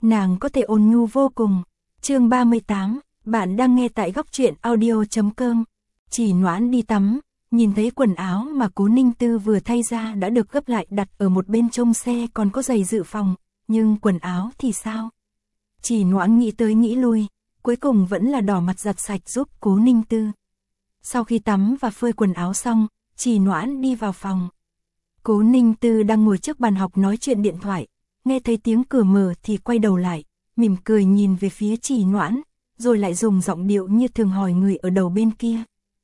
nàng có thể ôn nhu vô cùng. Chương 38, bạn đang nghe tại góc truyện audio.com. Chỉ Noãn đi tắm, nhìn thấy quần áo mà Cố Ninh Tư vừa thay ra đã được gấp lại đặt ở một bên trong xe, còn có giày dự phòng, nhưng quần áo thì sao? Chỉ Noãn nghĩ tới nghĩ lui, cuối cùng vẫn là đỏ mặt giặt sạch giúp Cố Ninh Tư. Sau khi tắm và phơi quần áo xong, Chỉ Noãn đi vào phòng. Cố Ninh Tư đang ngồi trước bàn học nói chuyện điện thoại, nghe thấy tiếng cửa mở thì quay đầu lại, mỉm cười nhìn về phía Chỉ Noãn, rồi lại dùng giọng điệu như thường hỏi người ở đầu bên kia.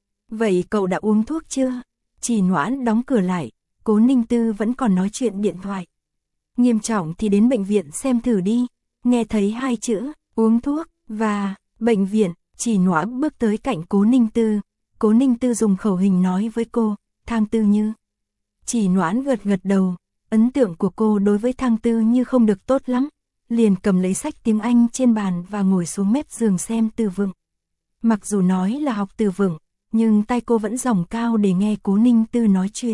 Vậy cậu đã uống thuốc chưa? Chỉ Noãn đóng cửa lại, Cố Ninh Tư vẫn còn nói chuyện điện thoại. Nghiêm trọng thì đến bệnh viện xem thử đi. Nghe thấy hai chữ, uống thuốc, và bệnh viện, Chỉ Noãn bước tới cạnh Cố Ninh Tư. Cố Ninh Tư dùng khẩu hình nói với cô, Thang Tư Như. Chỉ Noãn gật gật đầu, ấn tượng của cô đối với Thang Tư Như không được tốt lắm, liền cầm lấy sách tiếng Anh trên bàn và ngồi xuống mép giường xem từ vựng. Mặc dù nói là học từ vựng, nhưng tai cô vẫn dòng cao để nghe Cố Ninh Tư nói chuyện.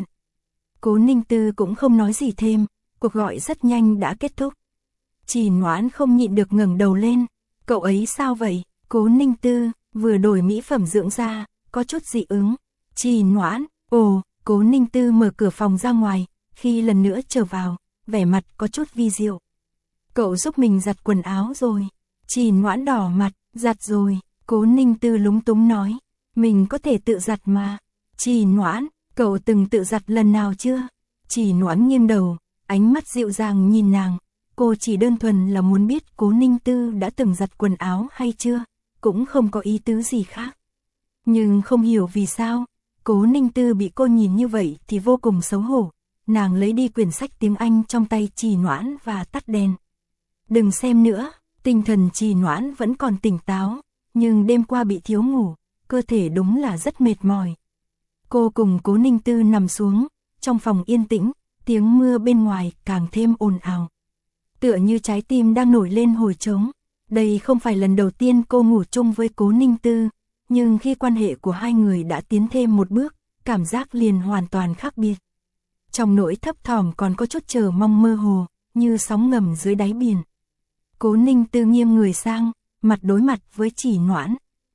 Cố Ninh Tư cũng không nói gì thêm, cuộc gọi rất nhanh đã kết thúc. Chỉ Noãn không nhịn được ngẩng đầu lên, cậu ấy sao vậy? Cố Ninh Tư, vừa đổi mỹ phẩm dưỡng da, có chút dị ứng. Chỉ Noãn, ồ, Cố Ninh Tư mở cửa phòng ra ngoài, khi lần nữa trở vào, vẻ mặt có chút vi diệu. Cậu giúp mình giặt quần áo rồi. Chỉ Noãn đỏ mặt, giặt rồi. Cố Ninh Tư lúng túng nói, mình có thể tự giặt mà. Chỉ Noãn, cậu từng tự giặt lần nào chưa? Chỉ Noãn nghiêng đầu, ánh mắt dịu dàng nhìn nàng. Cô chỉ đơn thuần là muốn biết Cố Ninh Tư đã từng giặt quần áo hay chưa, cũng không có ý tứ gì khác. Nhưng không hiểu vì sao, Cố Ninh Tư bị cô nhìn như vậy thì vô cùng xấu hổ. Nàng lấy đi quyển sách tiếng Anh trong tay Chỉ Noãn và tắt đèn. Đừng xem nữa, tinh thần Chỉ Noãn vẫn còn tỉnh táo, nhưng đêm qua bị thiếu ngủ, cơ thể đúng là rất mệt mỏi. Cô cùng Cố Ninh Tư nằm xuống, trong phòng yên tĩnh, tiếng mưa bên ngoài càng thêm ồn ào. Tựa như trái tim đang nổi lên hồi trống. Đây không phải lần đầu tiên cô ngủ chung với Cố Ninh Tư, nhưng khi quan hệ của hai người đã tiến thêm một bước, cảm giác liền hoàn toàn khác biệt. Trong nỗi thấp thỏm còn có chút chờ mong mơ hồ, như sóng ngầm dưới đáy biển. Cố Ninh Tư nghiêng người sang, mặt đối mặt với Chỉ Noãn.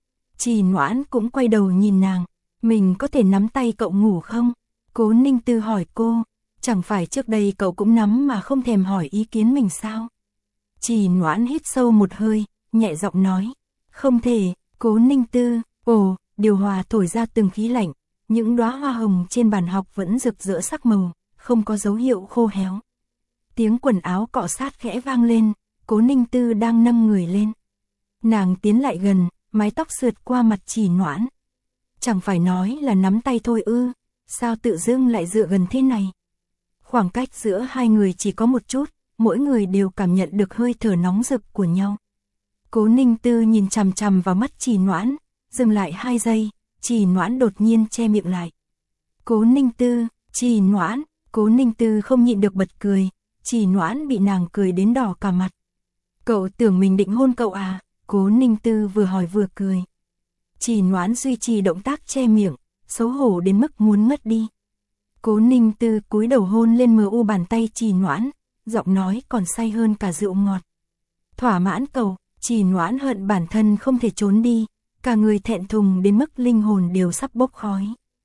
Chỉ Noãn cũng quay đầu nhìn nàng, mình có thể nắm tay cậu ngủ không? Cố Ninh Tư hỏi cô, chẳng phải trước đây cậu cũng nắm mà không thèm hỏi ý kiến mình sao? Chỉ Noãn hít sâu một hơi, nhẹ giọng nói, không thể. Cố Ninh Tư, ồ, điều hòa thổi ra từng khí lạnh, những đóa hoa hồng trên bàn học vẫn rực rỡ sắc màu, không có dấu hiệu khô héo. Tiếng quần áo cọ sát khẽ vang lên, Cố Ninh Tư đang nâng người lên. Nàng tiến lại gần, mái tóc sượt qua mặt Chỉ Noãn. Chẳng phải nói là nắm tay thôi ư, sao tự dưng lại dựa gần thế này? Khoảng cách giữa hai người chỉ có một chút, mỗi người đều cảm nhận được hơi thở nóng rực của nhau. Cố Ninh Tư nhìn chằm chằm vào mắt Chỉ Noãn, dừng lại 2 giây, Chỉ Noãn đột nhiên che miệng lại. Cố Ninh Tư, Chỉ Noãn, Cố Ninh Tư không nhịn được bật cười, Chỉ Noãn bị nàng cười đến đỏ cả mặt. Cậu tưởng mình định hôn cậu à? Cố Ninh Tư vừa hỏi vừa cười. Chỉ Noãn duy trì động tác che miệng, xấu hổ đến mức muốn ngất đi. Cố Ninh Tư cúi đầu hôn lên mờ u bàn tay Chỉ Noãn, giọng nói còn say hơn cả rượu ngọt. Thỏa mãn cậu. Chỉ Noãn hận bản thân không thể trốn đi, cả người thẹn thùng đến mức linh hồn đều sắp bốc khói.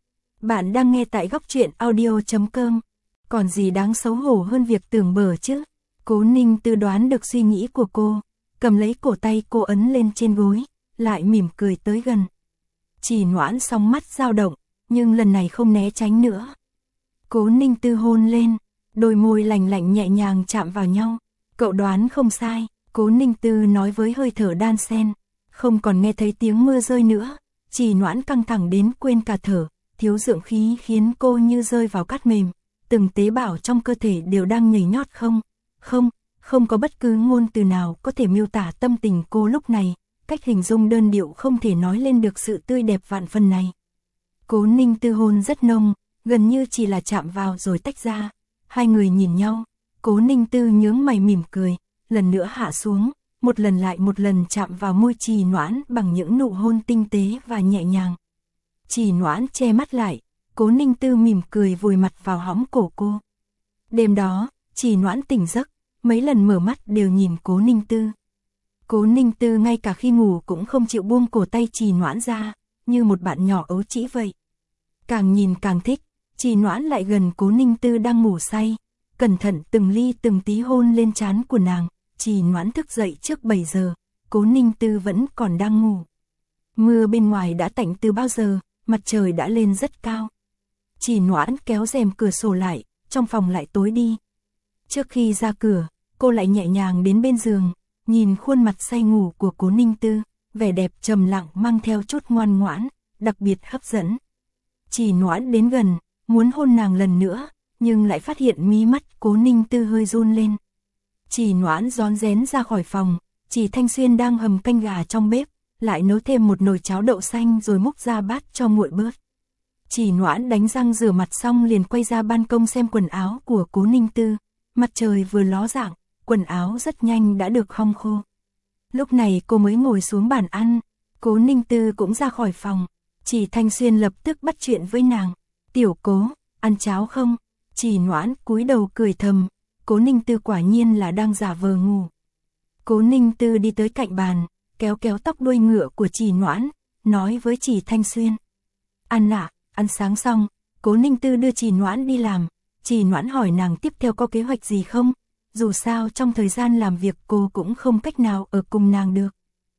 Bạn đang nghe tại góc truyện audio.com. Còn gì đáng xấu hổ hơn việc tưởng bở chứ? Cố Ninh Tư đoán được suy nghĩ của cô, cầm lấy cổ tay cô ấn lên trên gối, lại mỉm cười tới gần. Chỉ Noãn song mắt dao động, nhưng lần này không né tránh nữa. Cố Ninh Tư hôn lên, đôi môi lạnh lạnh nhẹ nhàng chạm vào nhau. Cậu đoán không sai. Cố Ninh Tư nói với hơi thở đan xen, không còn nghe thấy tiếng mưa rơi nữa. Chỉ Noãn căng thẳng đến quên cả thở, thiếu dưỡng khí khiến cô như rơi vào cát mềm, từng tế bào trong cơ thể đều đang nhảy nhót. Không có bất cứ ngôn từ nào có thể miêu tả tâm tình cô lúc này, cách hình dung đơn điệu không thể nói lên được sự tươi đẹp vạn phần này. Cố Ninh Tư hôn rất nông, gần như chỉ là chạm vào rồi tách ra. Hai người nhìn nhau, Cố Ninh Tư nhướng mày mỉm cười, lần nữa hạ xuống, một lần lại một lần chạm vào môi Chỉ Noãn bằng những nụ hôn tinh tế và nhẹ nhàng. Chỉ Noãn che mắt lại, Cố Ninh Tư mỉm cười vùi mặt vào hõm cổ cô. Đêm đó, Chỉ Noãn tỉnh giấc, mấy lần mở mắt đều nhìn Cố Ninh Tư. Cố Ninh Tư ngay cả khi ngủ cũng không chịu buông cổ tay Trì Noãn ra, như một bạn nhỏ ấu trĩ vậy. Càng nhìn càng thích, Trì Noãn lại gần Cố Ninh Tư đang ngủ say, cẩn thận từng ly từng tí hôn lên trán của nàng. Trì Noãn thức dậy trước 7 giờ, Cố Ninh Tư vẫn còn đang ngủ. Mưa bên ngoài đã tạnh từ bao giờ, mặt trời đã lên rất cao. Trì Noãn kéo rèm cửa sổ lại, trong phòng lại tối đi. Trước khi ra cửa, cô lại nhẹ nhàng đến bên giường, nhìn khuôn mặt say ngủ của Cố Ninh Tư, vẻ đẹp trầm lặng mang theo chút ngoan ngoãn, đặc biệt hấp dẫn. Trì Noãn đến gần, muốn hôn nàng lần nữa, nhưng lại phát hiện mí mắt Cố Ninh Tư hơi run lên. Trì Noãn rón rén ra khỏi phòng, Trì Thanh Xuyên đang hầm canh gà trong bếp, lại nấu thêm một nồi cháo đậu xanh rồi múc ra bát cho nguội bớt. Trì Noãn đánh răng rửa mặt xong liền quay ra ban công xem quần áo của Cố Ninh Tư. Mặt trời vừa ló dạng, quần áo rất nhanh đã được hong khô. Lúc này cô mới ngồi xuống bàn ăn, Cố Ninh Tư cũng ra khỏi phòng. Trì Thanh Xuyên lập tức bắt chuyện với nàng. Tiểu Cố, ăn cháo không? Trì Noãn cúi đầu cười thầm, Cố Ninh Tư quả nhiên là đang giả vờ ngủ. Cố Ninh Tư đi tới cạnh bàn, kéo kéo tóc đuôi ngựa của Trì Noãn, nói với Trì Thanh Xuyên. Ăn ạ, ăn sáng xong, Cố Ninh Tư đưa Trì Noãn đi làm. Trì Noãn hỏi nàng tiếp theo có kế hoạch gì không, dù sao trong thời gian làm việc cô cũng không cách nào ở cùng nàng được.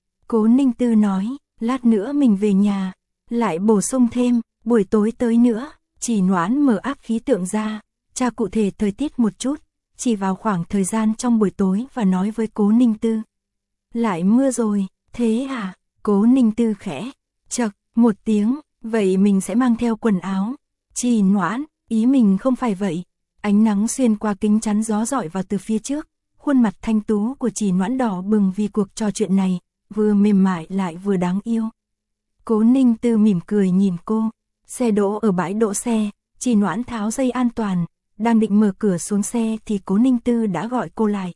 Cố Ninh Tư nói, lát nữa mình về nhà, lại bổ sung thêm, buổi tối tới nữa. Trì Noãn mở app khí tượng ra, tra cụ thể thời tiết một chút, chỉ vào khoảng thời gian trong buổi tối và nói với Cố Ninh Tư. Lại mưa rồi, thế à? Cố Ninh Tư khẽ chậc một tiếng, vậy mình sẽ mang theo quần áo. Trì Noãn, ý mình không phải vậy. Ánh nắng xuyên qua kính chắn gió rọi vào từ phía trước, khuôn mặt thanh tú của Trì Noãn đỏ bừng vì cuộc trò chuyện này, vừa mềm mại lại vừa đáng yêu. Cố Ninh Tư mỉm cười nhìn cô, xe đỗ ở bãi đỗ xe, Trì Noãn tháo dây an toàn, đang định mở cửa xuống xe thì Cố Ninh Tư đã gọi cô lại.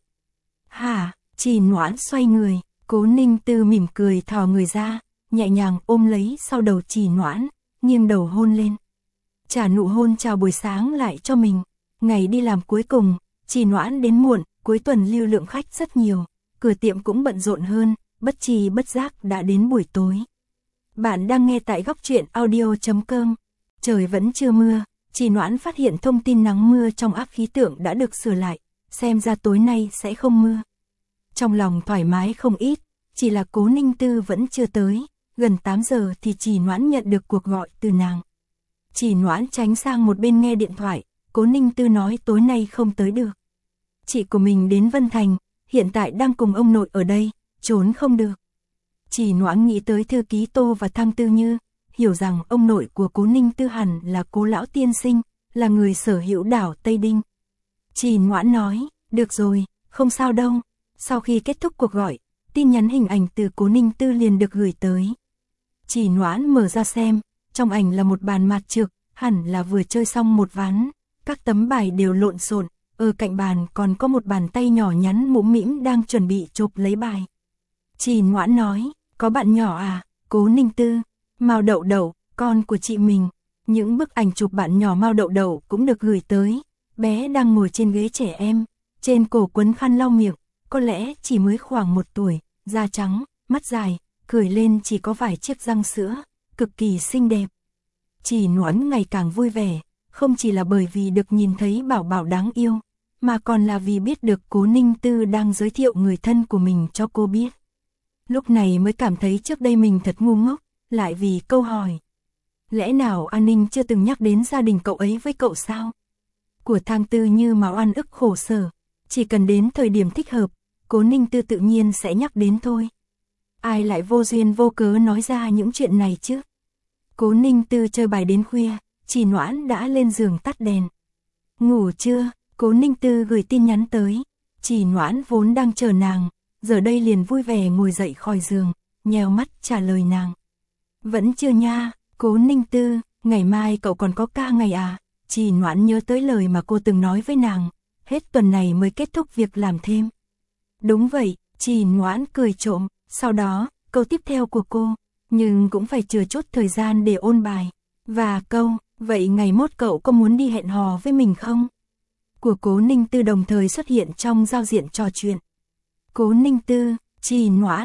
Hả? Trì Noãn xoay người, Cố Ninh Tư mỉm cười thò người ra, nhẹ nhàng ôm lấy sau đầu Trì Noãn, nghiêng đầu hôn lên. Trả nụ hôn chào buổi sáng lại cho mình. Ngày đi làm cuối cùng, Trì Noãn đến muộn, cuối tuần lưu lượng khách rất nhiều, cửa tiệm cũng bận rộn hơn, bất tri bất giác đã đến buổi tối. Bạn đang nghe tại góc truyện audio.com. Trời vẫn chưa mưa, Trì Noãn phát hiện thông tin nắng mưa trong app khí tượng đã được sửa lại, xem ra tối nay sẽ không mưa. Trong lòng thoải mái không ít, chỉ là Cố Ninh Tư vẫn chưa tới, gần 8 giờ thì Trì Noãn nhận được cuộc gọi từ nàng. Trì Noãn tránh sang một bên nghe điện thoại, Cố Ninh Tư nói tối nay không tới được. Chị của mình đến Vân Thành, hiện tại đang cùng ông nội ở đây, trốn không được. Trì Noãn nghĩ tới thư ký Tô và Thăng Tư Như, hiểu rằng ông nội của Cố Ninh Tư hẳn là Cố lão tiên sinh, là người sở hữu đảo Tây Đinh. Trì Noãn nói, được rồi, không sao đâu. Sau khi kết thúc cuộc gọi, tin nhắn hình ảnh từ Cố Ninh Tư liền được gửi tới. Trì Noãn mở ra xem, trong ảnh là một bàn mạt trược, hẳn là vừa chơi xong một ván, các tấm bài đều lộn xộn, ở cạnh bàn còn có một bàn tay nhỏ nhắn mũm mĩm đang chuẩn bị chộp lấy bài. Trì Noãn nói, có bạn nhỏ à? Cố Ninh Tư, Mao Đậu Đậu, con của chị mình. Những bức ảnh chụp bạn nhỏ Mao Đậu Đậu cũng được gửi tới, bé đang ngồi trên ghế trẻ em, trên cổ quấn khăn lau miệng, có lẽ chỉ mới khoảng 1 tuổi, da trắng, mắt dài, cười lên chỉ có vài chiếc răng sữa, cực kỳ xinh đẹp. Trì Noãn ngày càng vui vẻ, không chỉ là bởi vì được nhìn thấy bảo bảo đáng yêu, mà còn là vì biết được Cố Ninh Tư đang giới thiệu người thân của mình cho cô biết. Lúc này mới cảm thấy trước đây mình thật ngu ngốc, lại vì câu hỏi. Lẽ nào An Ninh chưa từng nhắc đến gia đình cậu ấy với cậu sao? Của Thăng Tư Như mà oan ức khổ sở, chỉ cần đến thời điểm thích hợp, Cố Ninh Tư tự nhiên sẽ nhắc đến thôi. Ai lại vô duyên vô cớ nói ra những chuyện này chứ? Cố Ninh Tư chơi bài đến khuya, Trì Noãn đã lên giường tắt đèn. Ngủ chưa? Cố Ninh Tư gửi tin nhắn tới. Trì Noãn vốn đang chờ nàng, giờ đây liền vui vẻ ngồi dậy khỏi giường, nheo mắt trả lời nàng. Vẫn chưa nha. Cố Ninh Tư, ngày mai cậu còn có ca ngày à? Trì Noãn nhớ tới lời mà cô từng nói với nàng, hết tuần này mới kết thúc việc làm thêm. Đúng vậy, Trì Noãn cười trộm, sau đó, câu tiếp theo của cô, nhưng cũng phải chừa chút thời gian để ôn bài. Và câu, vậy ngày mốt cậu có muốn đi hẹn hò với mình không? của Cố Ninh Tư đồng thời xuất hiện trong giao diện trò chuyện. Cố Ninh Tư, Trì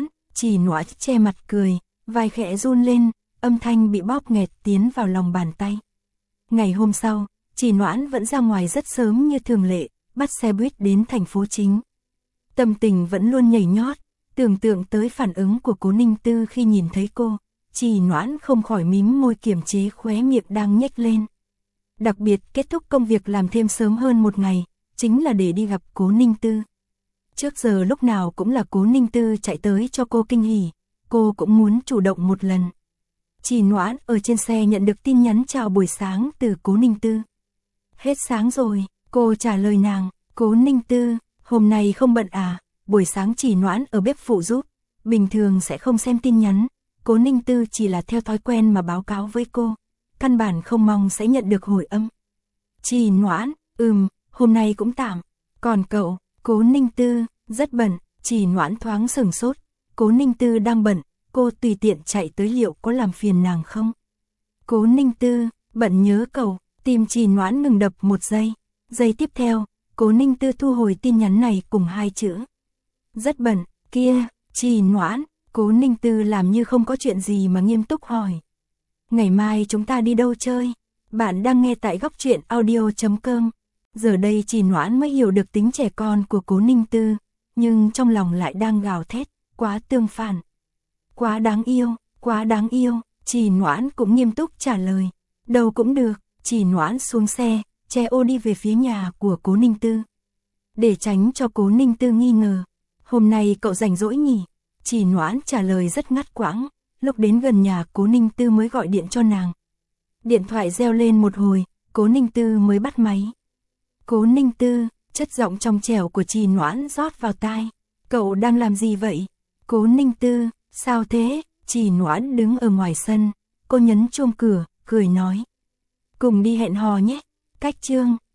Noãn che mặt cười, vai khẽ run lên, âm thanh bị bóp nghẹt tiến vào lòng bàn tay. Ngày hôm sau, Trì Noãn vẫn ra ngoài rất sớm như thường lệ, bắt xe buýt đến thành phố chính. Tâm tình vẫn luôn nhảy nhót, tưởng tượng tới phản ứng của Cố Ninh Tư khi nhìn thấy cô, Trì Noãn không khỏi mím môi kiềm chế khóe miệng đang nhếch lên. Đặc biệt kết thúc công việc làm thêm sớm hơn một ngày, chính là để đi gặp Cố Ninh Tư. Trước giờ lúc nào cũng là Cố Ninh Tư chạy tới cho cô kinh hỉ, cô cũng muốn chủ động một lần. Trì Noãn ở trên xe nhận được tin nhắn chào buổi sáng từ Cố Ninh Tư. Hết sáng rồi, cô trả lời nàng. Cố Ninh Tư, hôm nay không bận à? Buổi sáng Trì Noãn ở bếp phụ giúp, bình thường sẽ không xem tin nhắn. Cố Ninh Tư chỉ là theo thói quen mà báo cáo với cô, căn bản không mong sẽ nhận được hồi âm. Trì Noãn, hôm nay cũng tạm. Còn cậu? Cố Ninh Tư, rất bận. Trì Noãn thoáng sửng sốt. Cố Ninh Tư đang bận, cô tùy tiện chạy tới liệu có làm phiền nàng không? Cố Ninh Tư, bận nhớ cậu. Tim Trì Noãn ngừng đập một giây. Giây tiếp theo, Cố Ninh Tư thu hồi tin nhắn này cùng hai chữ. Rất bận, kia, Trì Noãn. Cố Ninh Tư làm như không có chuyện gì mà nghiêm túc hỏi. Ngày mai chúng ta đi đâu chơi? Bạn đang nghe tại góc truyện audio.com. Giờ đây Trì Noãn mới hiểu được tính trẻ con của Cố Ninh Tư, nhưng trong lòng lại đang gào thét, quá tương phản. Quá đáng yêu, Trì Noãn cũng nghiêm túc trả lời. Đâu cũng được. Trì Noãn xuống xe, che ô đi về phía nhà của Cố Ninh Tư. Để tránh cho Cố Ninh Tư nghi ngờ, hôm nay cậu rảnh rỗi nhỉ? Trì Noãn trả lời rất ngắt quãng, lúc đến gần nhà Cố Ninh Tư mới gọi điện cho nàng. Điện thoại reo lên một hồi, Cố Ninh Tư mới bắt máy. Cố Ninh Tư, chất giọng trong trẻo của Trì Noãn rót vào tai. Cậu đang làm gì vậy? Cố Ninh Tư, sao thế? Trì Noãn đứng ở ngoài sân, cô nhấn chuông cửa, cười nói. Cùng đi hẹn hò nhé. Cách chương